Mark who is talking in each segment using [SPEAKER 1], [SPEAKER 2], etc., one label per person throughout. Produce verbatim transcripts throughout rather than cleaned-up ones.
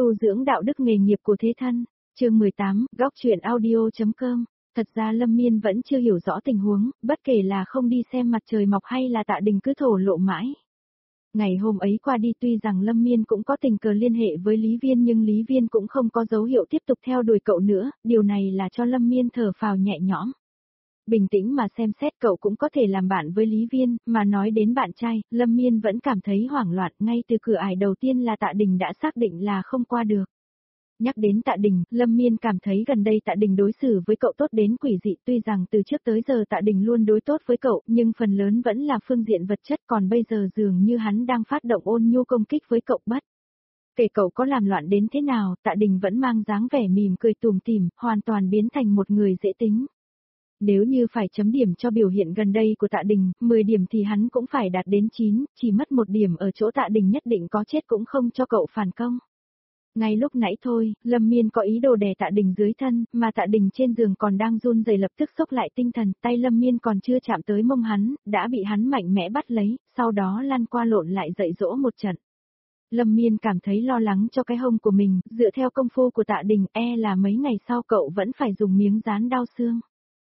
[SPEAKER 1] Tu dưỡng đạo đức nghề nghiệp của thế thân, chương mười tám, góc chuyện audio.com. Thật ra Lâm Miên vẫn chưa hiểu rõ tình huống, bất kể là không đi xem mặt trời mọc hay là Tạ Đình cứ thổ lộ mãi. Ngày hôm ấy qua đi tuy rằng Lâm Miên cũng có tình cờ liên hệ với Lý Viên nhưng Lý Viên cũng không có dấu hiệu tiếp tục theo đuổi cậu nữa, điều này là cho Lâm Miên thở phào nhẹ nhõm. Bình tĩnh mà xem xét cậu cũng có thể làm bạn với Lý Viên, mà nói đến bạn trai, Lâm Miên vẫn cảm thấy hoảng loạn, ngay từ cửa ải đầu tiên là Tạ Đình đã xác định là không qua được. Nhắc đến Tạ Đình, Lâm Miên cảm thấy gần đây Tạ Đình đối xử với cậu tốt đến quỷ dị, tuy rằng từ trước tới giờ Tạ Đình luôn đối tốt với cậu, nhưng phần lớn vẫn là phương diện vật chất, còn bây giờ dường như hắn đang phát động ôn nhu công kích với cậu bất. Kể cậu có làm loạn đến thế nào, Tạ Đình vẫn mang dáng vẻ mỉm cười tủm tỉm, hoàn toàn biến thành một người dễ tính. Nếu như phải chấm điểm cho biểu hiện gần đây của Tạ Đình, mười điểm thì hắn cũng phải đạt đến chín, chỉ mất một điểm ở chỗ Tạ Đình nhất định có chết cũng không cho cậu phản công. Ngay lúc nãy thôi, Lâm Miên có ý đồ đè Tạ Đình dưới thân, mà Tạ Đình trên giường còn đang run rẩy lập tức xốc lại tinh thần, tay Lâm Miên còn chưa chạm tới mông hắn, đã bị hắn mạnh mẽ bắt lấy, sau đó lăn qua lộn lại dạy dỗ một trận. Lâm Miên cảm thấy lo lắng cho cái hông của mình, dựa theo công phu của Tạ Đình e là mấy ngày sau cậu vẫn phải dùng miếng dán đau xương.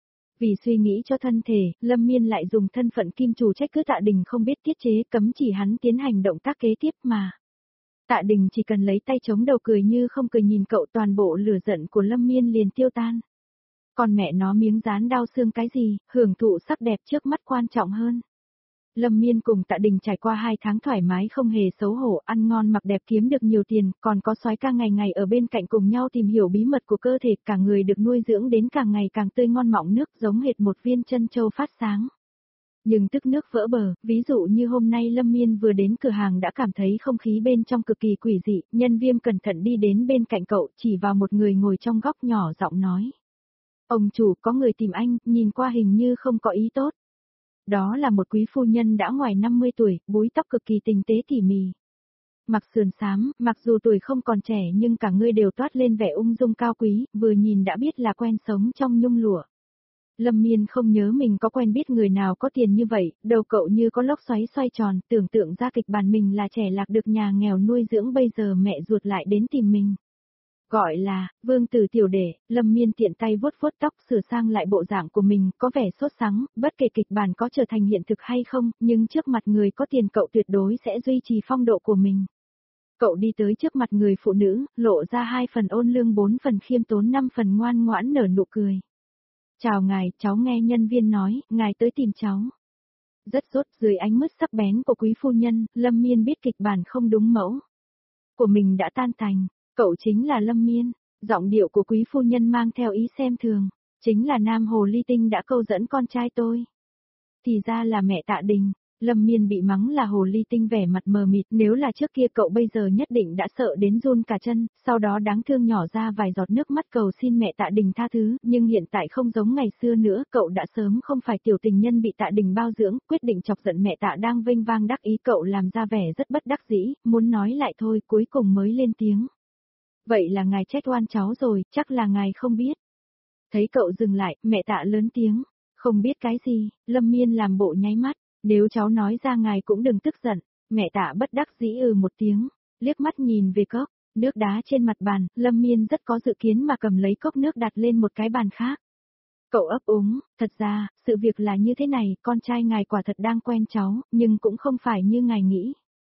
[SPEAKER 1] Vì suy nghĩ cho thân thể, Lâm Miên lại dùng thân phận kim chủ trách cứ Tạ Đình không biết tiết chế, cấm chỉ hắn tiến hành động tác kế tiếp mà. Tạ Đình chỉ cần lấy tay chống đầu cười như không cười nhìn cậu, toàn bộ lửa giận của Lâm Miên liền tiêu tan. Còn mẹ nó miếng dán đau xương cái gì, hưởng thụ sắc đẹp trước mắt quan trọng hơn. Lâm Miên cùng Tạ Đình trải qua hai tháng thoải mái không hề xấu hổ, ăn ngon mặc đẹp kiếm được nhiều tiền, còn có soái ca ngày ngày ở bên cạnh cùng nhau tìm hiểu bí mật của cơ thể, cả người được nuôi dưỡng đến càng ngày càng tươi ngon mọng nước giống hệt một viên chân châu phát sáng. Nhưng tức nước vỡ bờ, ví dụ như hôm nay Lâm Miên vừa đến cửa hàng đã cảm thấy không khí bên trong cực kỳ quỷ dị, nhân viên cẩn thận đi đến bên cạnh cậu, chỉ vào một người ngồi trong góc nhỏ giọng nói. Ông chủ, có người tìm anh, nhìn qua hình như không có ý tốt. Đó là một quý phu nhân đã ngoài năm mươi tuổi, búi tóc cực kỳ tinh tế tỉ mỉ. Mặc sườn xám, mặc dù tuổi không còn trẻ nhưng cả người đều toát lên vẻ ung dung cao quý, vừa nhìn đã biết là quen sống trong nhung lụa. Lâm Miên không nhớ mình có quen biết người nào có tiền như vậy, đầu cậu như có lốc xoáy xoay tròn, tưởng tượng ra kịch bản mình là trẻ lạc được nhà nghèo nuôi dưỡng bây giờ mẹ ruột lại đến tìm mình. Gọi là, vương tử tiểu đệ, Lâm Miên tiện tay vuốt vuốt tóc sửa sang lại bộ dạng của mình, có vẻ sốt sắng, bất kể kịch bản có trở thành hiện thực hay không, nhưng trước mặt người có tiền cậu tuyệt đối sẽ duy trì phong độ của mình. Cậu đi tới trước mặt người phụ nữ, lộ ra hai phần ôn lương bốn phần khiêm tốn năm phần ngoan ngoãn nở nụ cười. Chào ngài, cháu nghe nhân viên nói, ngài tới tìm cháu. Rất sốt dưới ánh mắt sắc bén của quý phu nhân, Lâm Miên biết kịch bản không đúng mẫu của mình đã tan tành. Cậu chính là Lâm Miên, giọng điệu của quý phu nhân mang theo ý xem thường, chính là nam hồ ly tinh đã câu dẫn con trai tôi. Thì ra là mẹ Tạ Đình. Lâm Miên bị mắng là hồ ly tinh vẻ mặt mờ mịt, nếu là trước kia cậu bây giờ nhất định đã sợ đến run cả chân, sau đó đáng thương nhỏ ra vài giọt nước mắt cầu xin mẹ Tạ Đình tha thứ, nhưng hiện tại không giống ngày xưa nữa, cậu đã sớm không phải tiểu tình nhân bị Tạ Đình bao dưỡng, quyết định chọc giận mẹ Tạ đang vênh vang đắc ý, cậu làm ra vẻ rất bất đắc dĩ, muốn nói lại thôi, cuối cùng mới lên tiếng. Vậy là ngài trách oan cháu rồi, chắc là ngài không biết. Thấy cậu dừng lại, mẹ Tạ lớn tiếng, không biết cái gì, Lâm Miên làm bộ nháy mắt. Nếu cháu nói ra ngài cũng đừng tức giận, mẹ Tạ bất đắc dĩ ừ một tiếng, liếc mắt nhìn về cốc, nước đá trên mặt bàn, Lâm Miên rất có dự kiến mà cầm lấy cốc nước đặt lên một cái bàn khác. Cậu ấp úng, thật ra, sự việc là như thế này, con trai ngài quả thật đang quen cháu, nhưng cũng không phải như ngài nghĩ.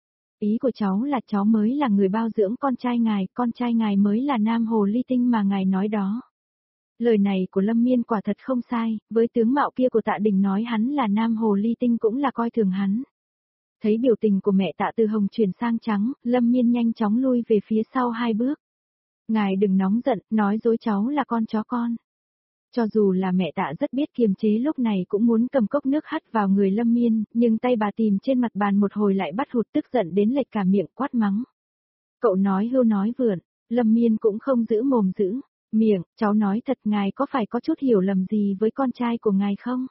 [SPEAKER 1] Ý của cháu là cháu mới là người bao dưỡng con trai ngài, con trai ngài mới là nam hồ ly tinh mà ngài nói đó. Lời này của Lâm Miên quả thật không sai, với tướng mạo kia của Tạ Đình nói hắn là nam hồ ly tinh cũng là coi thường hắn. Thấy biểu tình của mẹ Tạ từ hồng chuyển sang trắng, Lâm Miên nhanh chóng lui về phía sau hai bước. Ngài đừng nóng giận, nói dối cháu là con chó con. Cho dù là mẹ Tạ rất biết kiềm chế lúc này cũng muốn cầm cốc nước hắt vào người Lâm Miên, nhưng tay bà tìm trên mặt bàn một hồi lại bắt hụt tức giận đến lệch cả miệng quát mắng. Cậu nói hưu nói vượn, Lâm Miên cũng không giữ mồm giữ. Miệng, cháu nói thật ngài có phải có chút hiểu lầm gì với con trai của ngài không?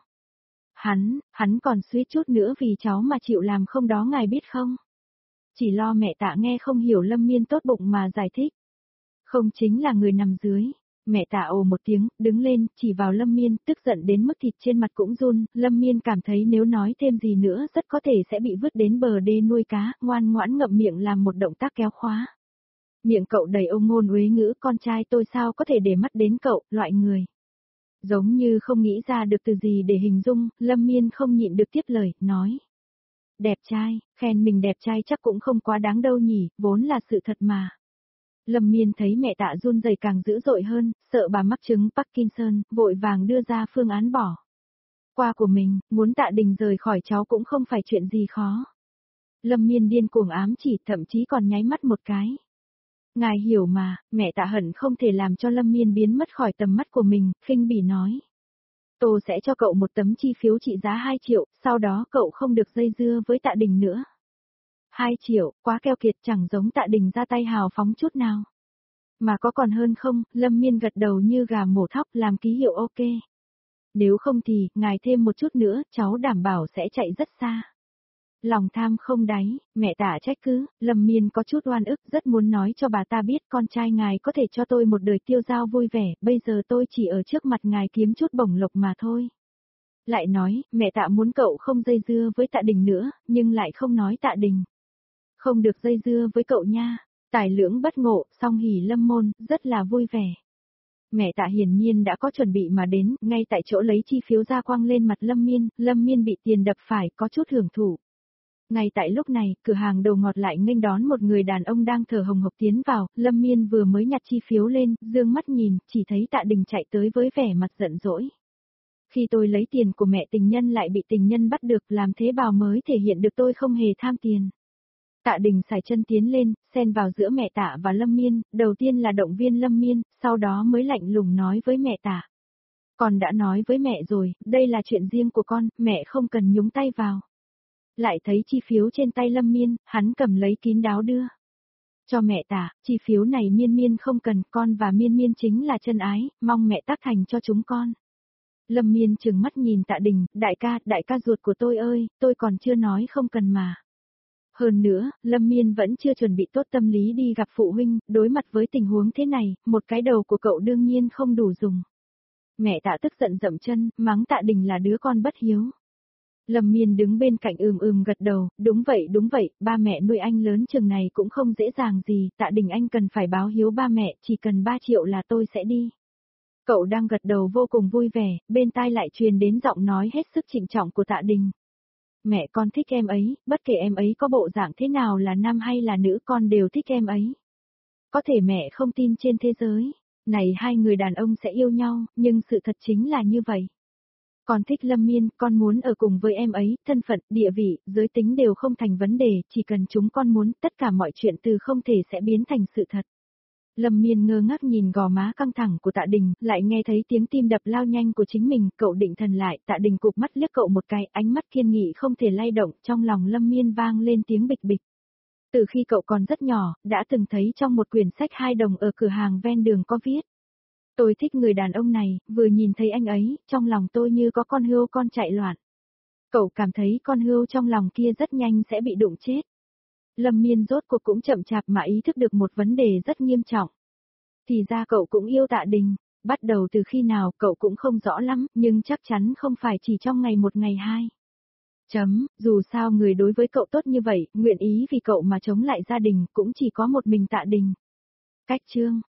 [SPEAKER 1] Hắn, hắn còn suýt chút nữa vì cháu mà chịu làm không đó ngài biết không? Chỉ lo mẹ Tạ nghe không hiểu Lâm Miên tốt bụng mà giải thích. Không chính là người nằm dưới. Mẹ Tạ ồ một tiếng, đứng lên, chỉ vào Lâm Miên, tức giận đến mức thịt trên mặt cũng run, Lâm Miên cảm thấy nếu nói thêm gì nữa rất có thể sẽ bị vứt đến bờ đê nuôi cá, ngoan ngoãn ngậm miệng làm một động tác kéo khóa. Miệng cậu đầy âu ngôn uế ngữ, con trai tôi sao có thể để mắt đến cậu, loại người. Giống như không nghĩ ra được từ gì để hình dung, Lâm Miên không nhịn được tiếp lời, nói. Đẹp trai, khen mình đẹp trai chắc cũng không quá đáng đâu nhỉ, vốn là sự thật mà. Lâm Miên thấy mẹ Tạ run rẩy càng dữ dội hơn, sợ bà mắc chứng Parkinson, vội vàng đưa ra phương án bỏ qua của mình, muốn Tạ Đình rời khỏi cháu cũng không phải chuyện gì khó. Lâm Miên điên cuồng ám chỉ, thậm chí còn nháy mắt một cái. Ngài hiểu mà, mẹ Tạ hận không thể làm cho Lâm Miên biến mất khỏi tầm mắt của mình, khinh bỉ nói. Tôi sẽ cho cậu một tấm chi phiếu trị giá hai triệu, sau đó cậu không được dây dưa với Tạ Đình nữa. hai triệu, quá keo kiệt, chẳng giống Tạ Đình ra tay hào phóng chút nào. Mà có còn hơn không, Lâm Miên gật đầu như gà mổ thóc làm ký hiệu ok. Nếu không thì, ngài thêm một chút nữa, cháu đảm bảo sẽ chạy rất xa. Lòng tham không đáy, mẹ Tạ trách cứ, Lâm Miên có chút oan ức, rất muốn nói cho bà ta biết con trai ngài có thể cho tôi một đời tiêu dao vui vẻ, bây giờ tôi chỉ ở trước mặt ngài kiếm chút bổng lộc mà thôi. Lại nói, mẹ Tạ muốn cậu không dây dưa với Tạ Đình nữa, nhưng lại không nói Tạ Đình. Không được dây dưa với cậu nha. Tài lưỡng bất ngộ, song hỉ lâm môn, rất là vui vẻ. Mẹ Tạ hiển nhiên đã có chuẩn bị mà đến, ngay tại chỗ lấy chi phiếu ra quăng lên mặt Lâm Miên, Lâm Miên bị tiền đập phải, có chút hưởng thụ. Ngay tại lúc này, cửa hàng đồ ngọt lại nghênh đón một người đàn ông đang thở hồng hộc tiến vào, Lâm Miên vừa mới nhặt chi phiếu lên, dương mắt nhìn, chỉ thấy Tạ Đình chạy tới với vẻ mặt giận dỗi. Khi tôi lấy tiền của mẹ tình nhân lại bị tình nhân bắt được, làm thế bào mới thể hiện được tôi không hề tham tiền. Tạ Đình sải chân tiến lên, xen vào giữa mẹ Tạ và Lâm Miên, đầu tiên là động viên Lâm Miên, sau đó mới lạnh lùng nói với mẹ Tạ. Con đã nói với mẹ rồi, đây là chuyện riêng của con, mẹ không cần nhúng tay vào. Lại thấy chi phiếu trên tay Lâm Miên, hắn cầm lấy kín đáo đưa. Cho mẹ Tạ, chi phiếu này Miên Miên không cần, con và Miên Miên chính là chân ái, mong mẹ tác thành cho chúng con. Lâm Miên trừng mắt nhìn Tạ Đình, đại ca, đại ca ruột của tôi ơi, tôi còn chưa nói không cần mà. Hơn nữa, Lâm Miên vẫn chưa chuẩn bị tốt tâm lý đi gặp phụ huynh, đối mặt với tình huống thế này, một cái đầu của cậu đương nhiên không đủ dùng. Mẹ Tạ tức giận dậm chân, mắng Tạ Đình là đứa con bất hiếu. Lâm Miên đứng bên cạnh ừm ừm gật đầu, đúng vậy đúng vậy, ba mẹ nuôi anh lớn chừng này cũng không dễ dàng gì, Tạ Đình anh cần phải báo hiếu ba mẹ, chỉ cần ba triệu là tôi sẽ đi. Cậu đang gật đầu vô cùng vui vẻ, bên tai lại truyền đến giọng nói hết sức trịnh trọng của Tạ Đình. Mẹ con thích em ấy, bất kể em ấy có bộ dạng thế nào là nam hay là nữ con đều thích em ấy. Có thể mẹ không tin trên thế giới này hai người đàn ông sẽ yêu nhau, nhưng sự thật chính là như vậy. Con thích Lâm Miên, con muốn ở cùng với em ấy, thân phận, địa vị, giới tính đều không thành vấn đề, chỉ cần chúng con muốn, tất cả mọi chuyện từ không thể sẽ biến thành sự thật. Lâm Miên ngơ ngác nhìn gò má căng thẳng của Tạ Đình, lại nghe thấy tiếng tim đập lao nhanh của chính mình, cậu định thần lại, Tạ Đình cụp mắt liếc cậu một cái, ánh mắt kiên nghị không thể lay động, trong lòng Lâm Miên vang lên tiếng bịch bịch. Từ khi cậu còn rất nhỏ, đã từng thấy trong một quyển sách hai đồng ở cửa hàng ven đường có viết. Tôi thích người đàn ông này, vừa nhìn thấy anh ấy, trong lòng tôi như có con hươu con chạy loạn. Cậu cảm thấy con hươu trong lòng kia rất nhanh sẽ bị đụng chết. Lâm Miên rốt cuộc cũng chậm chạp mà ý thức được một vấn đề rất nghiêm trọng. Thì ra cậu cũng yêu Tạ Đình, bắt đầu từ khi nào cậu cũng không rõ lắm, nhưng chắc chắn không phải chỉ trong ngày một ngày hai. Chấm, dù sao người đối với cậu tốt như vậy, nguyện ý vì cậu mà chống lại gia đình, cũng chỉ có một mình Tạ Đình. Cách chương